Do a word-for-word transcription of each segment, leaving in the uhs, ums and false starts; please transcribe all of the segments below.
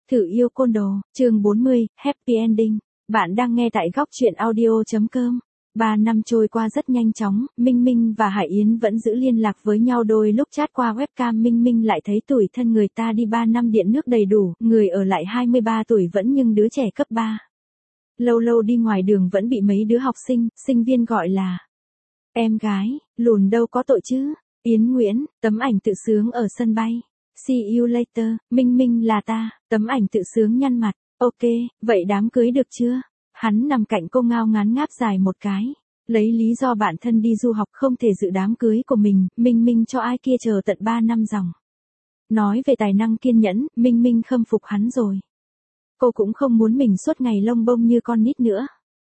Thử yêu côn đồ, chương bốn mươi, Happy Ending. Bạn đang nghe tại góc truyện audio.com. Ba năm trôi qua rất nhanh chóng, Minh Minh và Hải Yến vẫn giữ liên lạc với nhau, đôi lúc chat qua webcam. Minh Minh lại thấy tủi thân người ta đi ba năm điện nước đầy đủ, người ở lại hai mươi ba tuổi vẫn nhưng đứa trẻ cấp ba. Lâu lâu đi ngoài đường vẫn bị mấy đứa học sinh, sinh viên gọi là em gái, lùn đâu có tội chứ. Yến Nguyễn, tấm ảnh tự sướng ở sân bay. See you later, Minh Minh là ta, tấm ảnh tự sướng nhăn mặt. Ok, vậy đám cưới được chưa? Hắn nằm cạnh cô ngao ngán ngáp dài một cái. Lấy lý do bản thân đi du học không thể dự đám cưới của mình, Minh Minh cho ai kia chờ tận ba năm dòng. Nói về tài năng kiên nhẫn, Minh Minh khâm phục hắn rồi. Cô cũng không muốn mình suốt ngày lông bông như con nít nữa.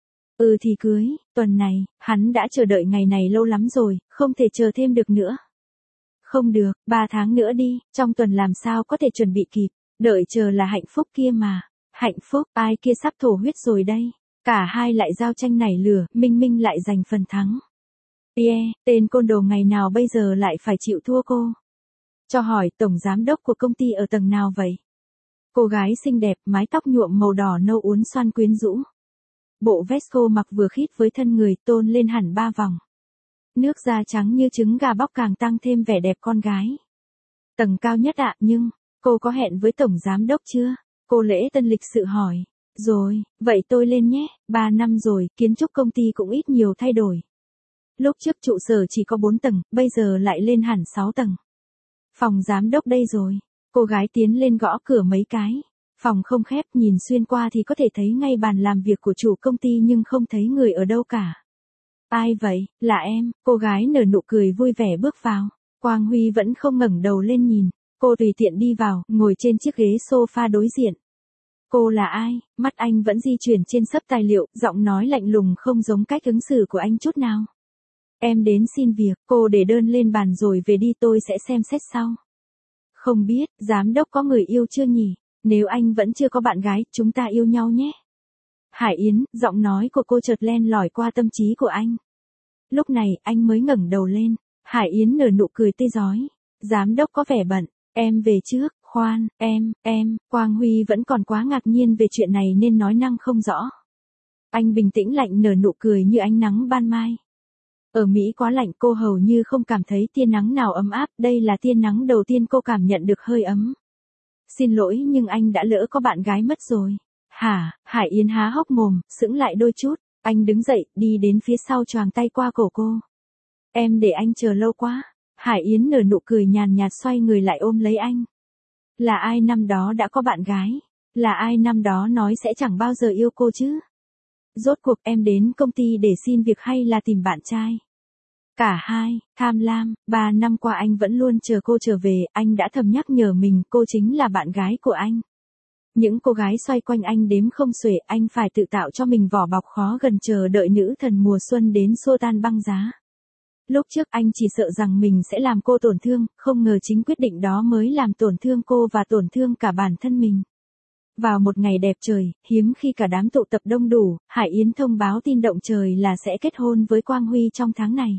Ừ thì cưới, tuần này, hắn đã chờ đợi ngày này lâu lắm rồi, không thể chờ thêm được nữa. Không được, ba tháng nữa đi, trong tuần làm sao có thể chuẩn bị kịp, đợi chờ là hạnh phúc kia mà. Hạnh phúc, ai kia sắp thổ huyết rồi đây. Cả hai lại giao tranh nảy lửa, Minh Minh lại giành phần thắng. Yeah, tên côn đồ ngày nào bây giờ lại phải chịu thua cô. Cho hỏi tổng giám đốc của công ty ở tầng nào vậy? Cô gái xinh đẹp, mái tóc nhuộm màu đỏ nâu uốn xoăn quyến rũ. Bộ vest cô mặc vừa khít với thân người, tôn lên hẳn ba vòng. Nước da trắng như trứng gà bóc càng tăng thêm vẻ đẹp con gái. Tầng cao nhất ạ, nhưng, cô có hẹn với tổng giám đốc chưa? Cô Lễ Tân lịch sự hỏi. Rồi, vậy tôi lên nhé, ba năm rồi, kiến trúc công ty cũng ít nhiều thay đổi. Lúc trước trụ sở chỉ có bốn tầng, bây giờ lại lên hẳn sáu tầng. Phòng giám đốc đây rồi. Cô gái tiến lên gõ cửa mấy cái. Phòng không khép, nhìn xuyên qua thì có thể thấy ngay bàn làm việc của chủ công ty nhưng không thấy người ở đâu cả. Ai vậy? Là em, cô gái nở nụ cười vui vẻ bước vào. Quang Huy vẫn không ngẩng đầu lên nhìn. Cô tùy tiện đi vào, ngồi trên chiếc ghế sofa đối diện. Cô là ai? Mắt anh vẫn di chuyển trên sấp tài liệu, giọng nói lạnh lùng không giống cách ứng xử của anh chút nào. Em đến xin việc, cô để đơn lên bàn rồi về đi, tôi sẽ xem xét sau. Không biết, giám đốc có người yêu chưa nhỉ? Nếu anh vẫn chưa có bạn gái, chúng ta yêu nhau nhé. Hải Yến, giọng nói của cô chợt len lỏi qua tâm trí của anh. Lúc này, anh mới ngẩng đầu lên. Hải Yến nở nụ cười tươi rói. Giám đốc có vẻ bận, em về trước, khoan, em, em, Quang Huy vẫn còn quá ngạc nhiên về chuyện này nên nói năng không rõ. Anh bình tĩnh lạnh nở nụ cười như ánh nắng ban mai. Ở Mỹ quá lạnh, cô hầu như không cảm thấy tia nắng nào ấm áp, đây là tia nắng đầu tiên cô cảm nhận được hơi ấm. Xin lỗi nhưng anh đã lỡ có bạn gái mất rồi. Hả? Hải Yến há hốc mồm, sững lại đôi chút. Anh đứng dậy, đi đến phía sau choàng tay qua cổ cô. Em để anh chờ lâu quá. Hải Yến nở nụ cười nhàn nhạt xoay người lại ôm lấy anh. Là ai năm đó đã có bạn gái? Là ai năm đó nói sẽ chẳng bao giờ yêu cô chứ? Rốt cuộc em đến công ty để xin việc hay là tìm bạn trai? Cả hai, tham lam, ba năm qua anh vẫn luôn chờ cô trở về, anh đã thầm nhắc nhở mình cô chính là bạn gái của anh. Những cô gái xoay quanh anh đếm không xuể, anh phải tự tạo cho mình vỏ bọc khó gần chờ đợi nữ thần mùa xuân đến xua tan băng giá. Lúc trước anh chỉ sợ rằng mình sẽ làm cô tổn thương, không ngờ chính quyết định đó mới làm tổn thương cô và tổn thương cả bản thân mình. Vào một ngày đẹp trời, hiếm khi cả đám tụ tập đông đủ, Hải Yến thông báo tin động trời là sẽ kết hôn với Quang Huy trong tháng này.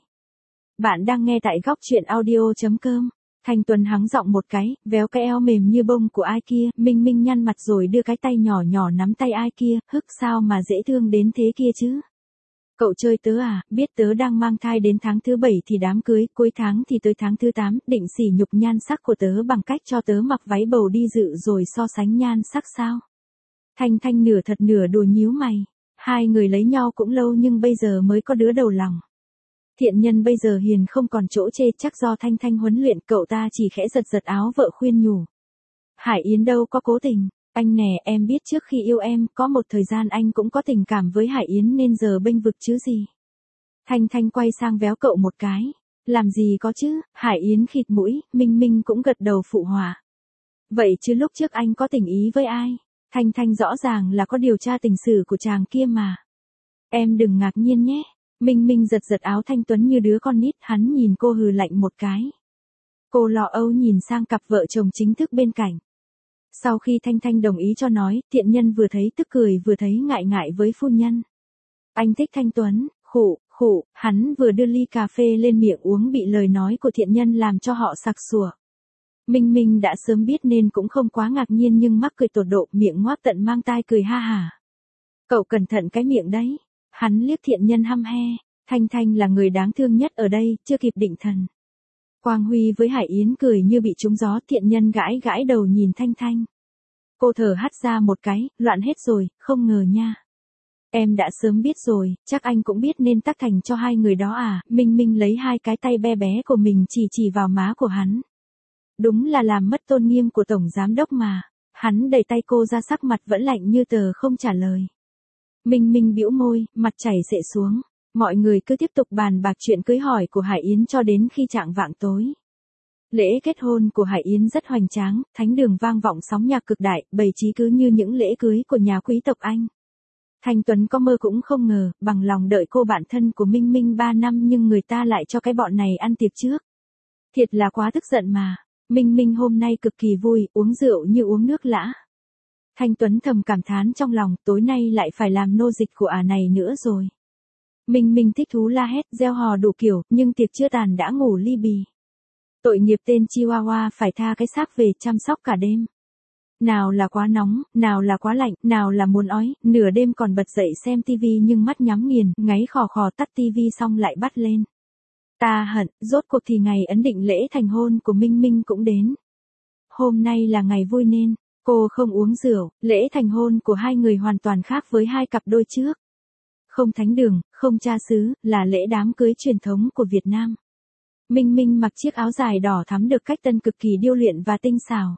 Bạn đang nghe tại góc truyện audio.com. Thanh Tuấn hắng giọng một cái, véo cái eo mềm như bông của ai kia, Minh Minh nhăn mặt rồi đưa cái tay nhỏ nhỏ nắm tay ai kia, hức sao mà dễ thương đến thế kia chứ. Cậu chơi tớ à, biết tớ đang mang thai đến tháng thứ bảy thì đám cưới, cuối tháng thì tới tháng thứ tám, định sỉ nhục nhan sắc của tớ bằng cách cho tớ mặc váy bầu đi dự rồi so sánh nhan sắc sao? Thanh Thanh nửa thật nửa đùa nhíu mày. Hai người lấy nhau cũng lâu nhưng bây giờ mới có đứa đầu lòng. Thiện Nhân bây giờ hiền không còn chỗ chê, chắc do Thanh Thanh huấn luyện, cậu ta chỉ khẽ giật giật áo vợ khuyên nhủ. Hải Yến đâu có cố tình. Anh nè, em biết trước khi yêu em, có một thời gian anh cũng có tình cảm với Hải Yến nên giờ bênh vực chứ gì. Thanh Thanh quay sang véo cậu một cái. Làm gì có chứ, Hải Yến khịt mũi, Minh Minh cũng gật đầu phụ họa. Vậy chứ lúc trước anh có tình ý với ai? Thanh Thanh rõ ràng là có điều tra tình sử của chàng kia mà. Em đừng ngạc nhiên nhé. Minh Minh giật giật áo Thanh Tuấn như đứa con nít, hắn nhìn cô hừ lạnh một cái. Cô lo âu nhìn sang cặp vợ chồng chính thức bên cạnh. Sau khi Thanh Thanh đồng ý cho nói, Thiện Nhân vừa thấy tức cười vừa thấy ngại ngại với phu nhân. Anh thích Thanh Tuấn, khụ, khụ, hắn vừa đưa ly cà phê lên miệng uống bị lời nói của Thiện Nhân làm cho họ sặc sủa. Minh Minh đã sớm biết nên cũng không quá ngạc nhiên nhưng mắc cười tột độ, miệng ngoác tận mang tai cười ha hả. Cậu cẩn thận cái miệng đấy. Hắn liếc thiện nhân hăm he. Thanh Thanh là người đáng thương nhất ở đây, chưa kịp định thần. Quang Huy với Hải Yến cười như bị trúng gió, thiện nhân gãi gãi đầu nhìn Thanh Thanh. Cô thở hắt ra một cái, loạn hết rồi, không ngờ nha. Em đã sớm biết rồi, chắc anh cũng biết nên tác thành cho hai người đó à. Minh Minh lấy hai cái tay be bé của mình chỉ chỉ vào má của hắn. Đúng là làm mất tôn nghiêm của tổng giám đốc mà. Hắn đẩy tay cô ra, sắc mặt vẫn lạnh như tờ không trả lời. Minh Minh bĩu môi, mặt chảy xệ xuống. Mọi người cứ tiếp tục bàn bạc chuyện cưới hỏi của Hải Yến cho đến khi chạng vạng tối. Lễ kết hôn của Hải Yến rất hoành tráng, thánh đường vang vọng sóng nhạc cực đại, bày trí cứ như những lễ cưới của nhà quý tộc Anh. Thanh Tuấn có mơ cũng không ngờ, bằng lòng đợi cô bạn thân của Minh Minh ba năm nhưng người ta lại cho cái bọn này ăn tiệc trước. Thiệt là quá tức giận mà. Minh Minh hôm nay cực kỳ vui, uống rượu như uống nước lã. Thanh Tuấn thầm cảm thán trong lòng, tối nay lại phải làm nô dịch của ả này nữa rồi. Minh Minh thích thú la hét, reo hò đủ kiểu, nhưng tiệc chưa tàn đã ngủ li bì. Tội nghiệp tên Chihuahua phải tha cái xác về chăm sóc cả đêm. Nào là quá nóng, nào là quá lạnh, nào là muốn ói, nửa đêm còn bật dậy xem tivi nhưng mắt nhắm nghiền, ngáy khò khò tắt tivi xong lại bắt lên. Ta hận, rốt cuộc thì ngày ấn định lễ thành hôn của Minh Minh cũng đến. Hôm nay là ngày vui nên, cô không uống rượu, lễ thành hôn của hai người hoàn toàn khác với hai cặp đôi trước. Không thánh đường, không cha xứ, là lễ đám cưới truyền thống của Việt Nam. Minh Minh mặc chiếc áo dài đỏ thắm được cách tân cực kỳ điêu luyện và tinh xảo.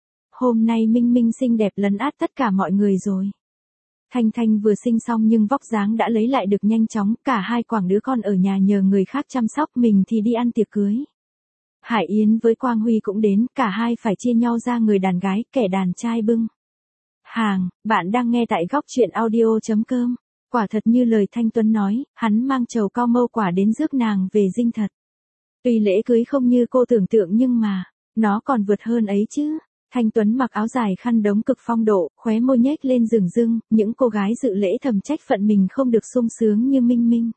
Hôm nay Minh Minh xinh đẹp lấn át tất cả mọi người rồi. Thanh Thanh vừa sinh xong nhưng vóc dáng đã lấy lại được nhanh chóng, cả hai quảng đứa con ở nhà nhờ người khác chăm sóc, mình thì đi ăn tiệc cưới. Hải Yến với Quang Huy cũng đến, cả hai phải chia nhau ra người đàn gái, kẻ đàn trai bưng hàng. Bạn đang nghe tại góc truyện audio chấm com. Quả thật như lời Thanh Tuấn nói, hắn mang trầu cao mâu quả đến rước nàng về dinh thật. Tuy lễ cưới không như cô tưởng tượng nhưng mà, nó còn vượt hơn ấy chứ. Thanh Tuấn mặc áo dài khăn đống cực phong độ, khóe môi nhếch lên rừng rưng, những cô gái dự lễ thầm trách phận mình không được sung sướng như Minh Minh.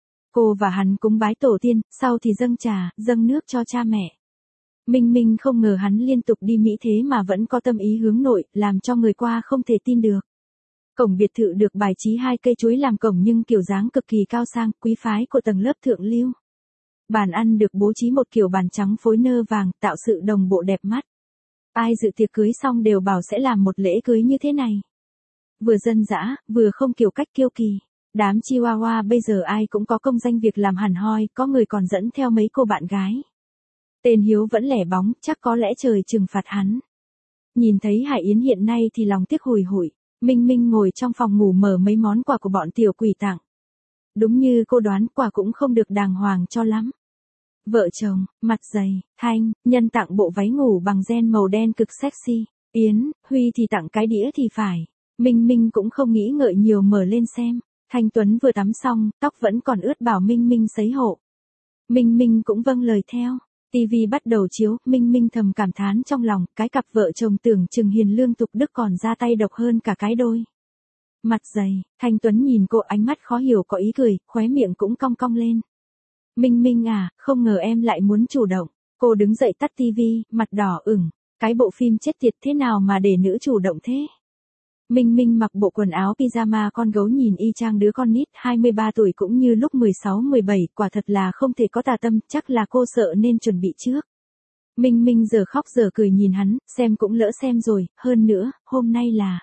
Cô và hắn cúng bái tổ tiên, sau thì dâng trà, dâng nước cho cha mẹ. Minh Minh không ngờ hắn liên tục đi Mỹ thế mà vẫn có tâm ý hướng nội, làm cho người qua không thể tin được. Cổng biệt thự được bài trí hai cây chuối làm cổng nhưng kiểu dáng cực kỳ cao sang, quý phái của tầng lớp thượng lưu. Bàn ăn được bố trí một kiểu bàn trắng phối nơ vàng, tạo sự đồng bộ đẹp mắt. Ai dự tiệc cưới xong đều bảo sẽ làm một lễ cưới như thế này. Vừa dân dã, vừa không kiểu cách kiêu kỳ. Đám Chihuahua bây giờ ai cũng có công danh việc làm hẳn hoi, có người còn dẫn theo mấy cô bạn gái. Tên Hiếu vẫn lẻ bóng, chắc có lẽ trời trừng phạt hắn. Nhìn thấy Hải Yến hiện nay thì lòng tiếc hùi hụi. Minh Minh ngồi trong phòng ngủ mở mấy món quà của bọn tiểu quỷ tặng. Đúng như cô đoán, quà cũng không được đàng hoàng cho lắm. Vợ chồng, mặt dày, Thanh, Nhân tặng bộ váy ngủ bằng ren màu đen cực sexy. Yến, Huy thì tặng cái đĩa thì phải. Minh Minh cũng không nghĩ ngợi nhiều mở lên xem. Thanh Tuấn vừa tắm xong, tóc vẫn còn ướt bảo Minh Minh sấy hộ. Minh Minh cũng vâng lời theo. Tivi bắt đầu chiếu, Minh Minh thầm cảm thán trong lòng, cái cặp vợ chồng tưởng chừng hiền lương tục đức còn ra tay độc hơn cả cái đôi. Mặt dày, Thanh Tuấn nhìn cô ánh mắt khó hiểu có ý cười, khóe miệng cũng cong cong lên. Minh Minh à, không ngờ em lại muốn chủ động. Cô đứng dậy tắt tivi, mặt đỏ ửng. Cái bộ phim chết tiệt thế nào mà để nữ chủ động thế? Minh Minh mặc bộ quần áo pyjama con gấu nhìn y chang đứa con nít hai mươi ba tuổi cũng như lúc mười sáu mười bảy, quả thật là không thể có tà tâm, chắc là cô sợ nên chuẩn bị trước. Minh Minh giờ khóc giờ cười nhìn hắn, xem cũng lỡ xem rồi, hơn nữa, hôm nay là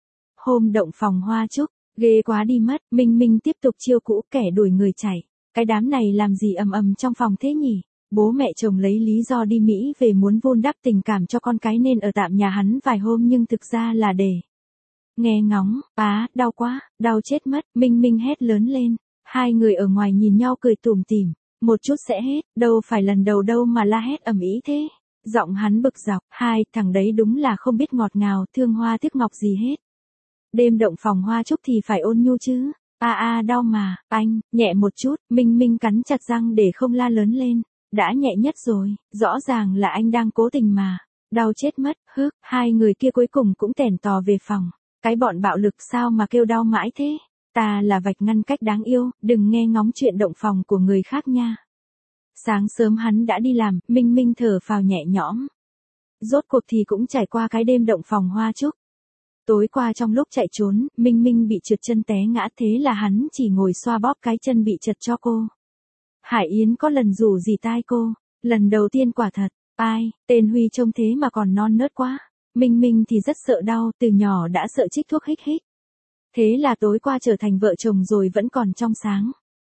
hôm động phòng hoa chúc, ghê quá đi mất. Minh Minh tiếp tục chiêu cũ, kẻ đuổi người chạy. Cái đám này làm gì ầm ầm trong phòng thế nhỉ? Bố mẹ chồng lấy lý do đi Mỹ về muốn vun đắp tình cảm cho con cái nên ở tạm nhà hắn vài hôm nhưng thực ra là để nghe ngóng. Á, đau quá, đau chết mất. Minh Minh hét lớn lên. Hai người ở ngoài nhìn nhau cười tủm tỉm. Một chút sẽ hết, đâu phải lần đầu đâu mà la hét ầm ĩ thế. Giọng hắn bực dọc, hai thằng đấy đúng là không biết ngọt ngào, thương hoa tiếc ngọc gì hết. Đêm động phòng hoa chúc thì phải ôn nhu chứ. A a đau mà, anh, nhẹ một chút. Minh Minh cắn chặt răng để không la lớn lên. Đã nhẹ nhất rồi, rõ ràng là anh đang cố tình mà. Đau chết mất, hức, hai người kia cuối cùng cũng tẻn tò về phòng. Cái bọn bạo lực sao mà kêu đau mãi thế? Ta là vạch ngăn cách đáng yêu, đừng nghe ngóng chuyện động phòng của người khác nha. Sáng sớm hắn đã đi làm, Minh Minh thở phào nhẹ nhõm. Rốt cuộc thì cũng trải qua cái đêm động phòng hoa trúc. Tối qua trong lúc chạy trốn, Minh Minh bị trượt chân té ngã, thế là hắn chỉ ngồi xoa bóp cái chân bị trật cho cô. Hải Yến có lần rủ gì tai cô, lần đầu tiên quả thật, ai, tên Huy trông thế mà còn non nớt quá. Minh Minh thì rất sợ đau, từ nhỏ đã sợ chích thuốc hích hích. Thế là tối qua trở thành vợ chồng rồi vẫn còn trong sáng.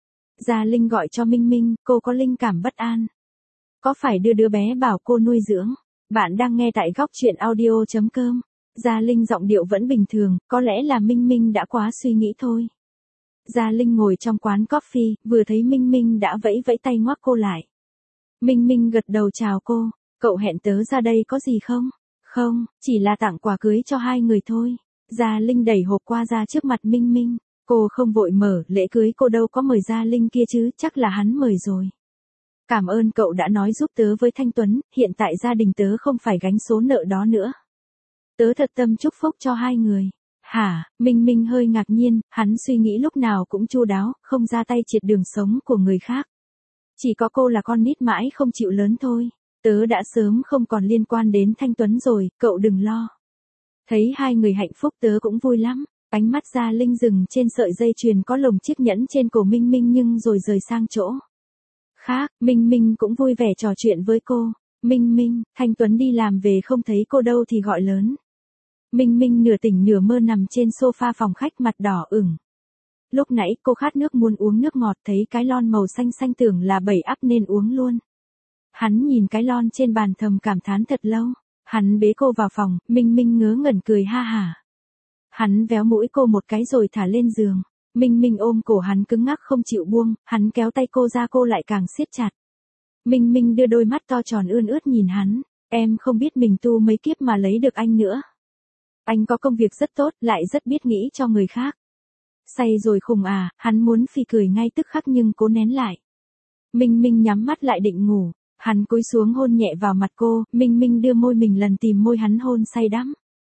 Gia Linh gọi cho Minh Minh, cô có linh cảm bất an. Có phải đưa đứa bé bảo cô nuôi dưỡng? Bạn đang nghe tại góc chuyện audio chấm com. Gia Linh giọng điệu vẫn bình thường, có lẽ là Minh Minh đã quá suy nghĩ thôi. Gia Linh ngồi trong quán coffee, vừa thấy Minh Minh đã vẫy vẫy tay ngoắc cô lại. Minh Minh gật đầu chào cô, cậu hẹn tớ ra đây có gì không? Không, chỉ là tặng quà cưới cho hai người thôi. Gia Linh đẩy hộp qua ra trước mặt Minh Minh, cô không vội mở, lễ cưới cô đâu có mời Gia Linh kia chứ, chắc là hắn mời rồi. Cảm ơn cậu đã nói giúp tớ với Thanh Tuấn, hiện tại gia đình tớ không phải gánh số nợ đó nữa. Tớ thật tâm chúc phúc cho hai người. Hả, Minh Minh hơi ngạc nhiên, hắn suy nghĩ lúc nào cũng chu đáo, không ra tay triệt đường sống của người khác. Chỉ có cô là con nít mãi không chịu lớn thôi. Tớ đã sớm không còn liên quan đến Thanh Tuấn rồi, cậu đừng lo. Thấy hai người hạnh phúc tớ cũng vui lắm. Ánh mắt Gia Linh dừng trên sợi dây chuyền có lồng chiếc nhẫn trên cổ Minh Minh nhưng rồi rời sang chỗ khác. Minh Minh cũng vui vẻ trò chuyện với cô. Minh Minh, Thanh Tuấn đi làm về không thấy cô đâu thì gọi lớn. Minh Minh nửa tỉnh nửa mơ nằm trên sofa phòng khách mặt đỏ ửng. Lúc nãy cô khát nước muốn uống nước ngọt, thấy cái lon màu xanh xanh tưởng là bảy ắp nên uống luôn. Hắn nhìn cái lon trên bàn thầm cảm thán thật lâu. Hắn bế cô vào phòng, Minh Minh ngớ ngẩn cười ha hả. Hắn véo mũi cô một cái rồi thả lên giường. Minh Minh ôm cổ hắn cứng ngắc không chịu buông, hắn kéo tay cô ra cô lại càng siết chặt. Minh Minh đưa đôi mắt to tròn ươn ướt nhìn hắn, em không biết mình tu mấy kiếp mà lấy được anh nữa. Anh có công việc rất tốt, lại rất biết nghĩ cho người khác. Say rồi khùng à, hắn muốn phì cười ngay tức khắc nhưng cố nén lại. Minh Minh nhắm mắt lại định ngủ, hắn cúi xuống hôn nhẹ vào mặt cô, Minh Minh đưa môi mình lần tìm môi hắn hôn say đắm.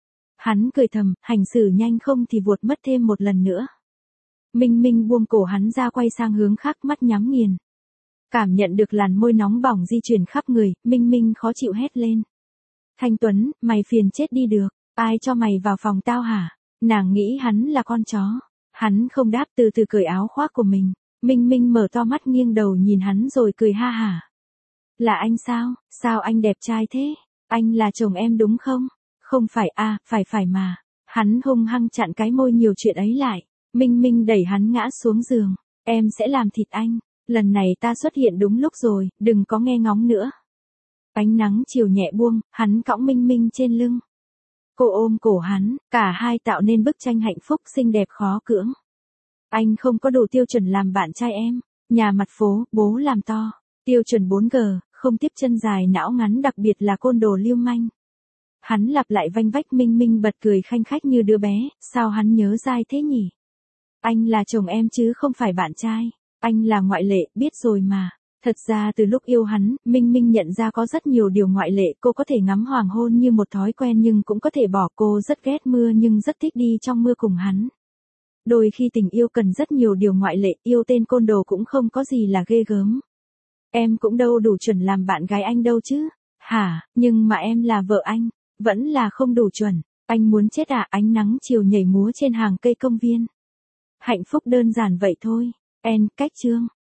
Hắn cười thầm, hành xử nhanh không thì vuột mất thêm một lần nữa. Minh Minh buông cổ hắn ra quay sang hướng khác, mắt nhắm nghiền. Cảm nhận được làn môi nóng bỏng di chuyển khắp người, Minh Minh khó chịu hét lên. Thanh Tuấn, mày phiền chết đi được, ai cho mày vào phòng tao hả? Nàng nghĩ hắn là con chó. Hắn không đáp, từ từ cởi áo khoác của mình. Minh Minh mở to mắt nghiêng đầu nhìn hắn rồi cười ha hả. Là anh sao? Sao anh đẹp trai thế? Anh là chồng em đúng không? Không phải à, phải phải mà. Hắn hung hăng chặn cái môi nhiều chuyện ấy lại. Minh Minh đẩy hắn ngã xuống giường. Em sẽ làm thịt anh. Lần này ta xuất hiện đúng lúc rồi, đừng có nghe ngóng nữa. Ánh nắng chiều nhẹ buông, hắn cõng Minh Minh trên lưng. Cô ôm cổ hắn, cả hai tạo nên bức tranh hạnh phúc xinh đẹp khó cưỡng. Anh không có đủ tiêu chuẩn làm bạn trai em. Nhà mặt phố, bố làm to. Tiêu chuẩn bốn G, không tiếp chân dài não ngắn, đặc biệt là côn đồ lưu manh. Hắn lặp lại vanh vách. Minh Minh bật cười khanh khách như đứa bé, sao hắn nhớ dai thế nhỉ? Anh là chồng em chứ không phải bạn trai. Anh là ngoại lệ, biết rồi mà. Thật ra từ lúc yêu hắn, Minh Minh nhận ra có rất nhiều điều ngoại lệ. Cô có thể ngắm hoàng hôn như một thói quen nhưng cũng có thể bỏ. Cô rất ghét mưa nhưng rất thích đi trong mưa cùng hắn. Đôi khi tình yêu cần rất nhiều điều ngoại lệ, yêu tên côn đồ cũng không có gì là ghê gớm. Em cũng đâu đủ chuẩn làm bạn gái anh đâu chứ. Hả, nhưng mà em là vợ anh, vẫn là không đủ chuẩn. Anh muốn chết à? Ánh nắng chiều nhảy múa trên hàng cây công viên. Hạnh phúc đơn giản vậy thôi. En, cách chương.